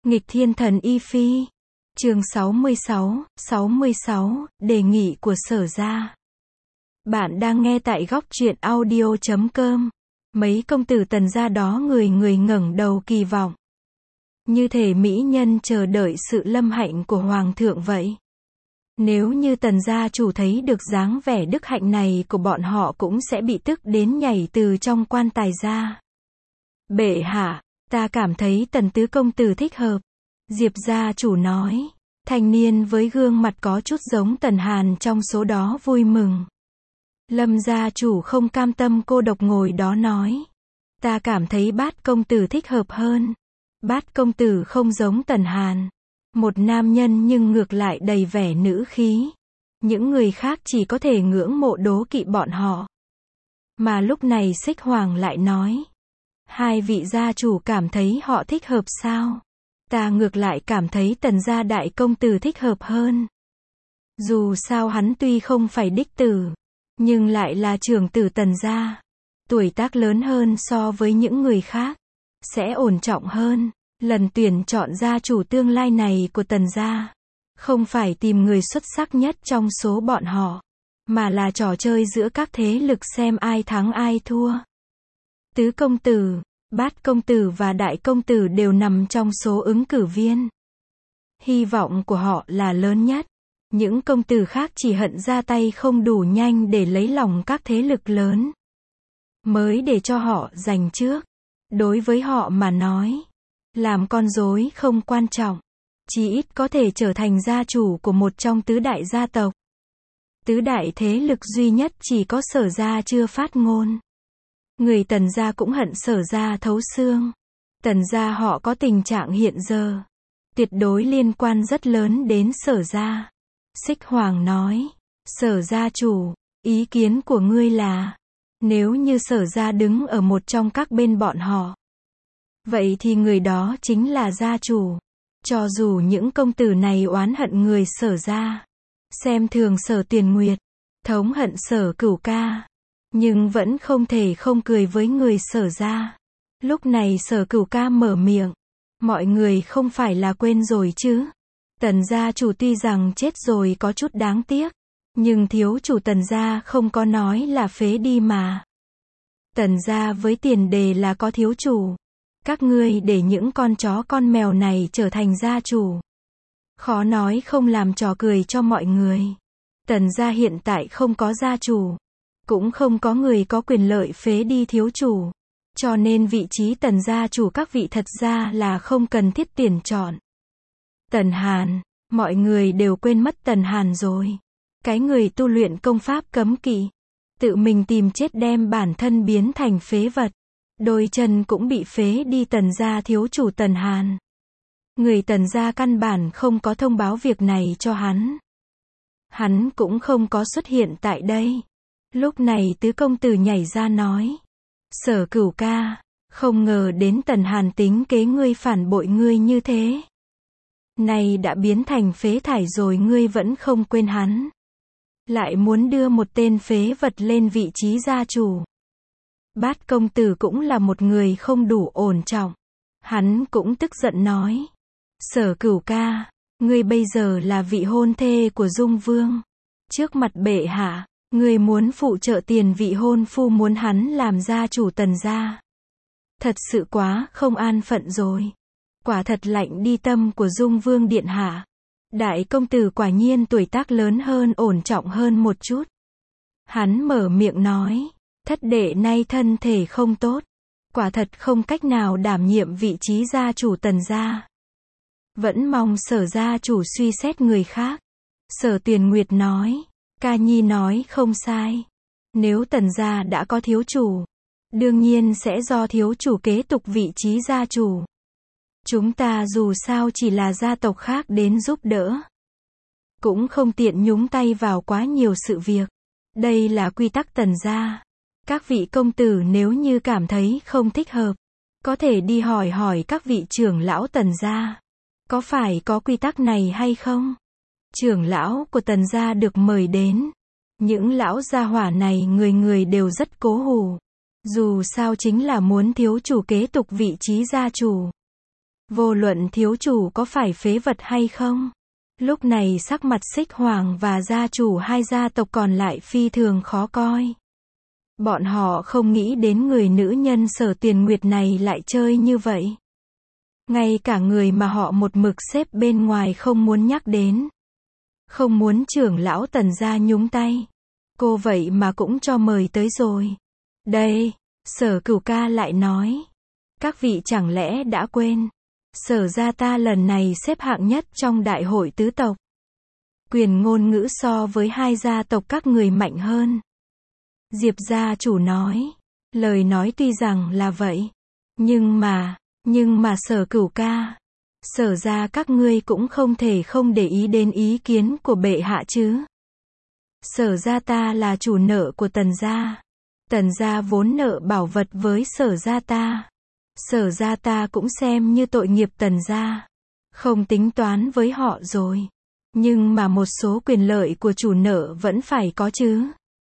Nghịch thiên thần Y Phi. Chương 66, đề nghị của Sở gia. Bạn đang nghe tại góc truyện audio.com. Mấy công tử Tần gia đó người người ngẩng đầu kỳ vọng. Như thể mỹ nhân chờ đợi sự lâm hạnh của Hoàng thượng vậy. Nếu như Tần gia chủ thấy được dáng vẻ đức hạnh này của bọn họ cũng sẽ bị tức đến nhảy từ trong quan tài ra. Bệ hạ, ta cảm thấy Tần tứ công tử thích hợp. Diệp gia chủ nói. Thanh niên với gương mặt có chút giống Tần Hàn trong số đó vui mừng. Lâm gia chủ không cam tâm cô độc ngồi đó nói. Ta cảm thấy Bát công tử thích hợp hơn. Bát công tử không giống Tần Hàn. Một nam nhân nhưng ngược lại đầy vẻ nữ khí. Những người khác chỉ có thể ngưỡng mộ đố kỵ bọn họ. Mà lúc này Xích Hoàng lại nói. Hai vị gia chủ cảm thấy họ thích hợp sao? Ta ngược lại cảm thấy Tần gia đại công tử thích hợp hơn. Dù sao hắn tuy không phải đích tử, nhưng lại là trưởng tử Tần gia. Tuổi tác lớn hơn so với những người khác. Sẽ ổn trọng hơn. Lần tuyển chọn gia chủ tương lai này của Tần gia. Không phải tìm người xuất sắc nhất trong số bọn họ. Mà là trò chơi giữa các thế lực xem ai thắng ai thua. Tứ công tử, Bát công tử và Đại công tử đều nằm trong số ứng cử viên. Hy vọng của họ là lớn nhất. Những công tử khác chỉ hận ra tay không đủ nhanh để lấy lòng các thế lực lớn. Mới để cho họ giành trước. Đối với họ mà nói, làm con rối không quan trọng. Chỉ ít có thể trở thành gia chủ của một trong tứ đại gia tộc. Tứ đại thế lực duy nhất chỉ có Sở gia chưa phát ngôn. Người Tần gia cũng hận Sở gia thấu xương. Tần gia họ có tình trạng hiện giờ. Tuyệt đối liên quan rất lớn đến Sở gia. Xích Hoàng nói. Sở gia chủ, ý kiến của ngươi là, nếu như Sở gia đứng ở một trong các bên bọn họ, vậy thì người đó chính là gia chủ. Cho dù những công tử này oán hận người Sở gia, xem thường Sở Tuyền Nguyệt, thống hận Sở Cửu Ca, nhưng vẫn không thể không cười với người Sở gia. Lúc này Sở Cửu Ca mở miệng. Mọi người không phải là quên rồi chứ. Tần gia chủ tuy rằng chết rồi có chút đáng tiếc. Nhưng thiếu chủ Tần gia không có nói là phế đi mà. Tần gia với tiền đề là có thiếu chủ. Các ngươi để những con chó con mèo này trở thành gia chủ. Khó nói không làm trò cười cho mọi người. Tần gia hiện tại không có gia chủ. Cũng không có người có quyền lợi phế đi thiếu chủ. Cho nên vị trí Tần gia chủ các vị thật ra là không cần thiết tuyển chọn. Tần Hàn, mọi người đều quên mất Tần Hàn rồi. Cái người tu luyện công pháp cấm kỵ. Tự mình tìm chết đem bản thân biến thành phế vật. Đôi chân cũng bị phế đi Tần gia thiếu chủ Tần Hàn. Người Tần gia căn bản không có thông báo việc này cho hắn. Hắn cũng không có xuất hiện tại đây. Lúc này tứ công tử nhảy ra nói. Sở Cửu Ca, không ngờ đến Tần Hàn tính kế ngươi phản bội ngươi như thế. Này đã biến thành phế thải rồi ngươi vẫn không quên hắn. Lại muốn đưa một tên phế vật lên vị trí gia chủ. Bát công tử cũng là một người không đủ ổn trọng. Hắn cũng tức giận nói. Sở Cửu Ca, ngươi bây giờ là vị hôn thê của Dung Vương. Trước mặt bệ hạ, ngươi muốn phụ trợ tiền vị hôn phu muốn hắn làm gia chủ Tần gia. Thật sự quá không an phận rồi. Quả thật lạnh đi tâm của Dung Vương điện hạ. Đại công tử quả nhiên tuổi tác lớn hơn ổn trọng hơn một chút. Hắn mở miệng nói. Thất đệ nay thân thể không tốt. Quả thật không cách nào đảm nhiệm vị trí gia chủ Tần gia. Vẫn mong Sở gia chủ suy xét người khác. Sở Tuyền Nguyệt nói. Ca nhi nói không sai. Nếu Tần gia đã có thiếu chủ, đương nhiên sẽ do thiếu chủ kế tục vị trí gia chủ. Chúng ta dù sao chỉ là gia tộc khác đến giúp đỡ. Cũng không tiện nhúng tay vào quá nhiều sự việc. Đây là quy tắc Tần gia. Các vị công tử nếu như cảm thấy không thích hợp, có thể đi hỏi các vị trưởng lão Tần gia. Có phải có quy tắc này hay không? Trưởng lão của Tần gia được mời đến. Những lão gia hỏa này người người đều rất cố hù. Dù sao chính là muốn thiếu chủ kế tục vị trí gia chủ. Vô luận thiếu chủ có phải phế vật hay không. Lúc này sắc mặt Xích Hoàng và gia chủ hai gia tộc còn lại phi thường khó coi. Bọn họ không nghĩ đến người nữ nhân Sở Tiền Nguyệt này lại chơi như vậy. Ngay cả người mà họ một mực xếp bên ngoài không muốn nhắc đến. Không muốn trưởng lão Tần gia nhúng tay. Cô vậy mà cũng cho mời tới rồi. Đây, Sở Cửu ca lại nói. Các vị chẳng lẽ đã quên. Sở gia ta lần này xếp hạng nhất trong đại hội tứ tộc. Quyền ngôn ngữ so với hai gia tộc các người mạnh hơn. Diệp gia chủ nói. Lời nói tuy rằng là vậy. Nhưng mà Sở Cửu ca. Sở gia các ngươi cũng không thể không để ý đến ý kiến của bệ hạ chứ. Sở gia ta là chủ nợ của Tần gia. Tần gia vốn nợ bảo vật với Sở gia ta. Sở gia ta cũng xem như tội nghiệp Tần gia. Không tính toán với họ rồi. Nhưng mà một số quyền lợi của chủ nợ vẫn phải có chứ.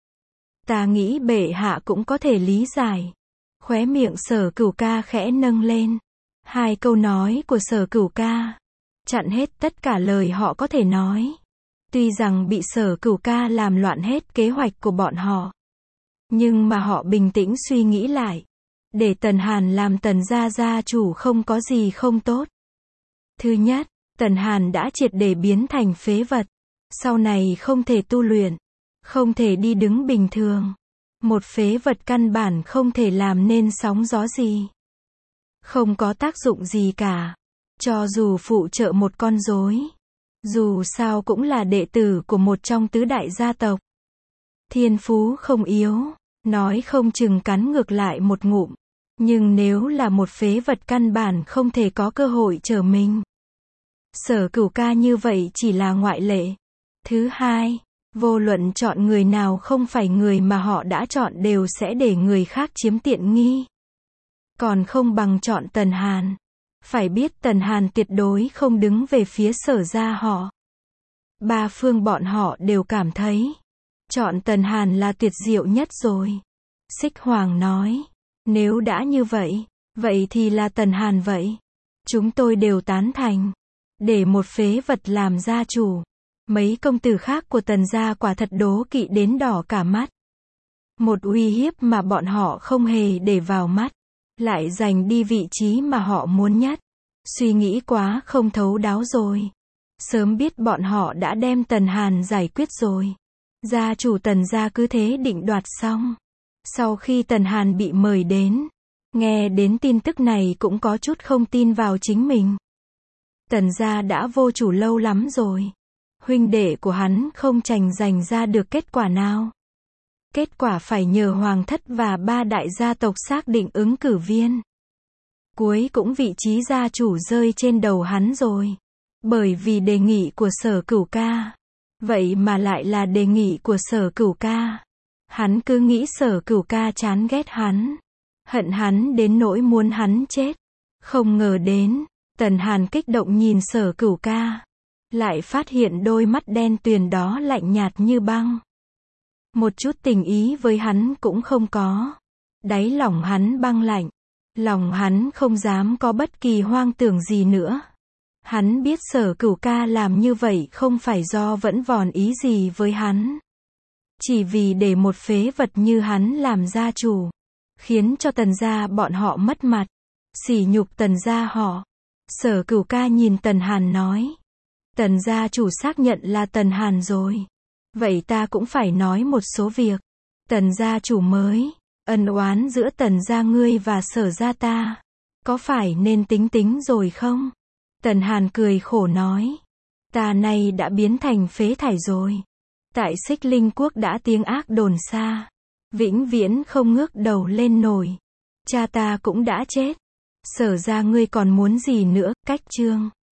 Ta nghĩ bệ hạ cũng có thể lý giải. Khóe miệng Sở Cửu ca khẽ nâng lên. Hai câu nói của Sở Cửu ca chặn hết tất cả lời họ có thể nói. Tuy rằng bị Sở Cửu ca làm loạn hết kế hoạch của bọn họ. Nhưng mà họ bình tĩnh suy nghĩ lại. Để Tần Hàn làm Tần gia gia chủ không có gì không tốt. Thứ nhất, Tần Hàn đã triệt để biến thành phế vật. Sau này không thể tu luyện. Không thể đi đứng bình thường. Một phế vật căn bản không thể làm nên sóng gió gì. Không có tác dụng gì cả. Cho dù phụ trợ một con rối. Dù sao cũng là đệ tử của một trong tứ đại gia tộc. Thiên phú không yếu. Nói không chừng cắn ngược lại một ngụm. Nhưng nếu là một phế vật căn bản không thể có cơ hội trở mình. Sở Cửu ca như vậy chỉ là ngoại lệ. Thứ hai, vô luận chọn người nào không phải người mà họ đã chọn đều sẽ để người khác chiếm tiện nghi. Còn không bằng chọn Tần Hàn. Phải biết Tần Hàn tuyệt đối không đứng về phía Sở gia họ. Ba phương bọn họ đều cảm thấy chọn Tần Hàn là tuyệt diệu nhất rồi. Xích Hoàng nói. Nếu đã như vậy, vậy thì là Tần Hàn vậy. Chúng tôi đều tán thành. Để một phế vật làm gia chủ. Mấy công tử khác của Tần gia quả thật đố kỵ đến đỏ cả mắt. Một uy hiếp mà bọn họ không hề để vào mắt. Lại giành đi vị trí mà họ muốn nhất. Suy nghĩ quá không thấu đáo rồi. Sớm biết bọn họ đã đem Tần Hàn giải quyết rồi. Gia chủ Tần gia cứ thế định đoạt xong. Sau khi Tần Hàn bị mời đến, nghe đến tin tức này cũng có chút không tin vào chính mình. Tần gia đã vô chủ lâu lắm rồi. Huynh đệ của hắn không tranh giành ra được kết quả nào. Kết quả phải nhờ Hoàng thất và ba đại gia tộc xác định ứng cử viên. Cuối cũng vị trí gia chủ rơi trên đầu hắn rồi. Bởi vì đề nghị của Sở Cửu ca. Vậy mà lại là đề nghị của Sở Cửu ca. Hắn cứ nghĩ Sở Cửu ca chán ghét hắn. Hận hắn đến nỗi muốn hắn chết. Không ngờ đến, Tần Hàn kích động nhìn Sở Cửu ca. Lại phát hiện đôi mắt đen tuyền đó lạnh nhạt như băng. Một chút tình ý với hắn cũng không có. Đáy lòng hắn băng lạnh. Lòng hắn không dám có bất kỳ hoang tưởng gì nữa. Hắn biết Sở Cửu ca làm như vậy không phải do vẫn vòn ý gì với hắn. Chỉ vì để một phế vật như hắn làm gia chủ. Khiến cho Tần gia bọn họ mất mặt. Sỉ nhục Tần gia họ. Sở Cửu ca nhìn Tần Hàn nói. Tần gia chủ xác nhận là Tần Hàn rồi. Vậy ta cũng phải nói một số việc. Tần gia chủ mới. Ân oán giữa Tần gia ngươi và Sở gia ta. Có phải nên tính tính rồi không? Tần Hàn cười khổ nói. Ta nay đã biến thành phế thải rồi. Tại Xích Linh Quốc đã tiếng ác đồn xa. Vĩnh viễn không ngước đầu lên nổi. Cha ta cũng đã chết. Sở gia ngươi còn muốn gì nữa, cách chương.